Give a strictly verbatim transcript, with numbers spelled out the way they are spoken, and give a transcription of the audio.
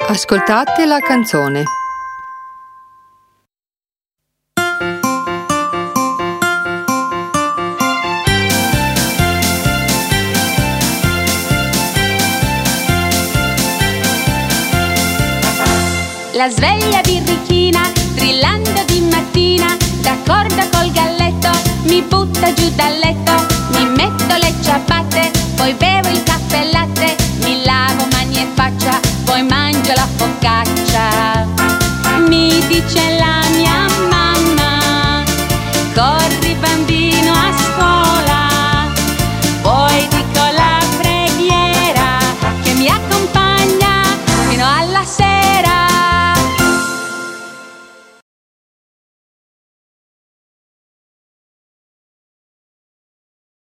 Ascoltate la canzone. La sveglia birichina, strillando di mattina, d'accordo col galletto, mi butta giù dal letto, mi metto le ciabatte, poi bevo il caffè e latte, mi lavo mani e faccia, poi mangio la focaccia. Mi dice